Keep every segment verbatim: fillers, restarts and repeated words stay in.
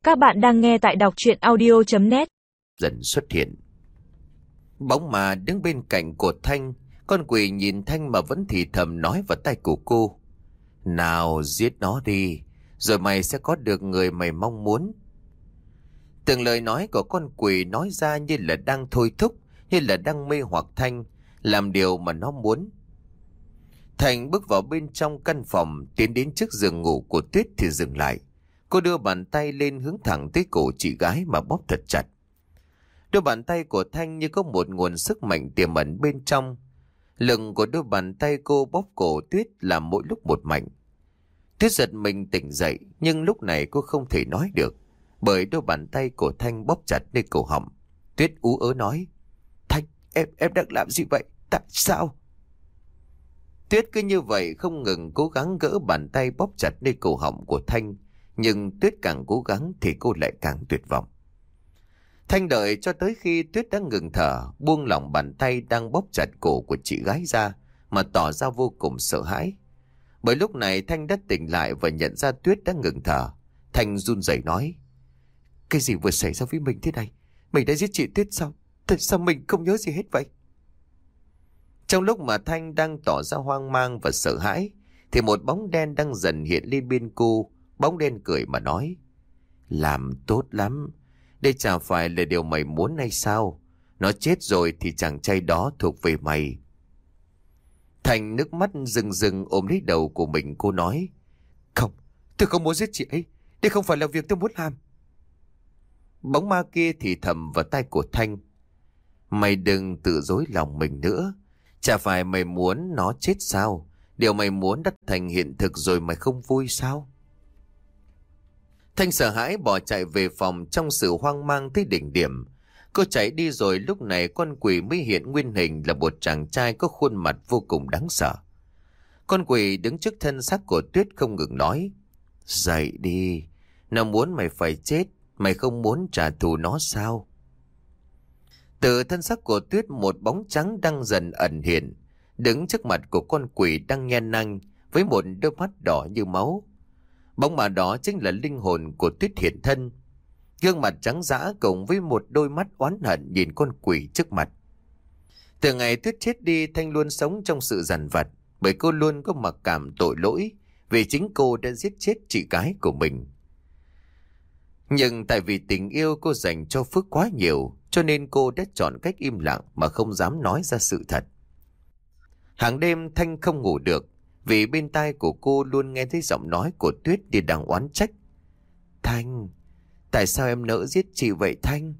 Các bạn đang nghe tại đọc truyện audio chấm net. Dần xuất hiện. Bóng mà đứng bên cạnh của Thanh. Con quỷ nhìn Thanh mà vẫn thì thầm nói vào tai của cô: nào giết nó đi, rồi mày sẽ có được người mày mong muốn. Từng lời nói của con quỷ nói ra như là đang thôi thúc, như là đang mê hoặc Thanh làm điều mà nó muốn. Thanh bước vào bên trong căn phòng, tiến đến trước giường ngủ của Tuyết thì dừng lại. Cô đưa bàn tay lên hướng thẳng tới cổ chị gái mà bóp thật chặt. Đôi bàn tay của Thanh như có một nguồn sức mạnh tiềm ẩn bên trong. Lực của đôi bàn tay cô bóp cổ Tuyết làm mỗi lúc một mạnh. Tuyết giật mình tỉnh dậy, nhưng lúc này cô không thể nói được, bởi đôi bàn tay của Thanh bóp chặt lên cổ họng. Tuyết ú ớ nói: Thanh, em em đang làm gì vậy? Tại sao? Tuyết cứ như vậy không ngừng cố gắng gỡ bàn tay bóp chặt lên cổ họng của Thanh. Nhưng Tuyết càng cố gắng thì cô lại càng tuyệt vọng. Thanh đợi cho tới khi Tuyết đã ngừng thở, buông lỏng bàn tay đang bóp chặt cổ của chị gái ra, mà tỏ ra vô cùng sợ hãi. Bởi lúc này Thanh đã tỉnh lại và nhận ra Tuyết đã ngừng thở. Thanh run rẩy nói: cái gì vừa xảy ra với mình thế này? Mình đã giết chị Tuyết sao? Tại sao mình không nhớ gì hết vậy? Trong lúc mà Thanh đang tỏ ra hoang mang và sợ hãi, thì một bóng đen đang dần hiện lên bên cô. Bóng đen cười mà nói: làm tốt lắm. Đây chả phải là điều mày muốn hay sao? Nó chết rồi thì chàng trai đó thuộc về mày. Thành nước mắt rừng rừng ôm lấy đầu của mình, cô nói: không, tôi không muốn giết chị ấy. Đây không phải là việc tôi muốn làm. Bóng ma kia thì thầm vào tai của Thanh: mày đừng tự dối lòng mình nữa. Chả phải mày muốn nó chết sao? Điều mày muốn đã thành hiện thực rồi, mày không vui sao? Thanh sợ hãi bỏ chạy về phòng trong sự hoang mang tới đỉnh điểm. Cô chạy đi rồi lúc này con quỷ mới hiện nguyên hình là một chàng trai có khuôn mặt vô cùng đáng sợ. Con quỷ đứng trước thân xác của Tuyết không ngừng nói: dậy đi, nó muốn mày phải chết, mày không muốn trả thù nó sao? Từ thân xác của Tuyết một bóng trắng đang dần ẩn hiện, đứng trước mặt của con quỷ đang nhen nanh với một đôi mắt đỏ như máu. Bóng ma đó chính là linh hồn của Tuyết hiện thân. Gương mặt trắng dã cùng với một đôi mắt oán hận nhìn con quỷ trước mặt. Từ ngày Tuyết chết đi, Thanh luôn sống trong sự dằn vặt, bởi cô luôn có mặc cảm tội lỗi vì chính cô đã giết chết chị gái của mình. Nhưng tại vì tình yêu cô dành cho Phước quá nhiều, cho nên cô đã chọn cách im lặng mà không dám nói ra sự thật. Hàng đêm Thanh không ngủ được, vì bên tai của cô luôn nghe thấy giọng nói của Tuyết đi đang oán trách: Thanh, tại sao em nỡ giết chị vậy Thanh?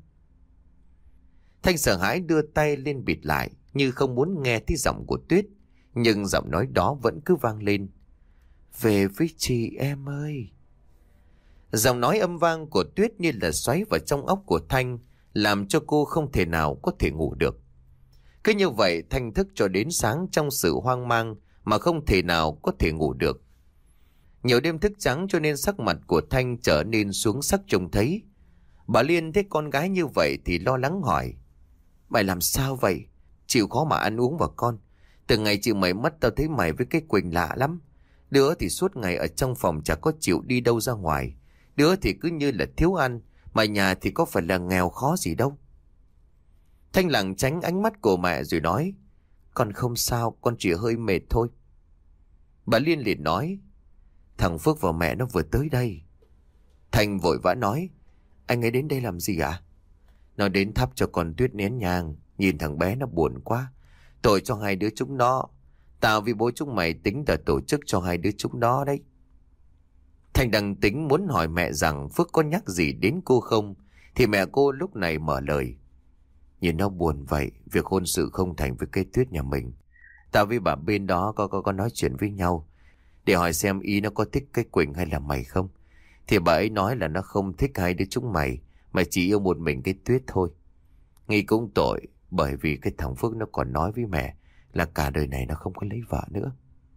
Thanh sợ hãi đưa tay lên bịt lại, như không muốn nghe thấy giọng của Tuyết. Nhưng giọng nói đó vẫn cứ vang lên: về với chị em ơi. Giọng nói âm vang của Tuyết như là xoáy vào trong óc của Thanh, làm cho cô không thể nào có thể ngủ được. Cứ như vậy Thanh thức cho đến sáng trong sự hoang mang mà không thể nào có thể ngủ được. Nhiều đêm thức trắng cho nên sắc mặt của Thanh trở nên xuống sắc trông thấy. Bà Liên thấy con gái như vậy thì lo lắng hỏi: mày làm sao vậy? Chịu khó mà ăn uống vào con. Từ ngày chị mày mất tao thấy mày với cái Quỳnh lạ lắm. Đứa thì suốt ngày ở trong phòng chả có chịu đi đâu ra ngoài. Đứa thì cứ như là thiếu ăn, mà nhà thì có phải là nghèo khó gì đâu. Thanh lặng tránh ánh mắt của mẹ rồi nói: con không sao, con chỉ hơi mệt thôi. Bà Liên liền nói: thằng Phước và mẹ nó vừa tới đây. Thanh vội vã nói: anh ấy đến đây làm gì ạ? À? Nó đến thắp cho con Tuyết nén nhang. Nhìn thằng bé nó buồn quá. Tội cho hai đứa chúng nó. Tao với bố chúng mày tính đã tổ chức cho hai đứa chúng nó đấy. Thanh đang tính muốn hỏi mẹ rằng Phước có nhắc gì đến cô không, thì mẹ cô lúc này mở lời: nhìn nó buồn vậy, việc hôn sự không thành với cái Tuyết nhà mình. Tao với bà bên đó có, có, có nói chuyện với nhau để hỏi xem ý nó có thích cái Quỳnh hay là mày không. Thì bà ấy nói là nó không thích hai đứa chúng mày, mà chỉ yêu một mình cái Tuyết thôi. Nghĩ cũng tội, bởi vì cái thằng Phước nó còn nói với mẹ là cả đời này nó không có lấy vợ nữa.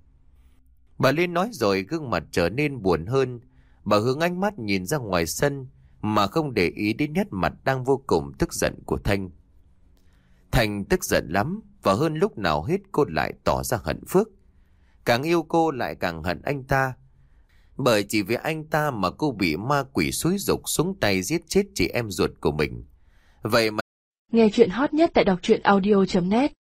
Bà Liên nói rồi gương mặt trở nên buồn hơn. Bà hướng ánh mắt nhìn ra ngoài sân mà không để ý đến nét mặt đang vô cùng tức giận của Thanh. Thanh tức giận lắm, và hơn lúc nào hết cô lại tỏ ra hận Phước. Càng yêu cô lại càng hận anh ta. Bởi chỉ vì anh ta mà cô bị ma quỷ xúi giục xuống tay giết chết chị em ruột của mình. Vậy mà nghe chuyện hot nhất tại đọc truyện audio chấm net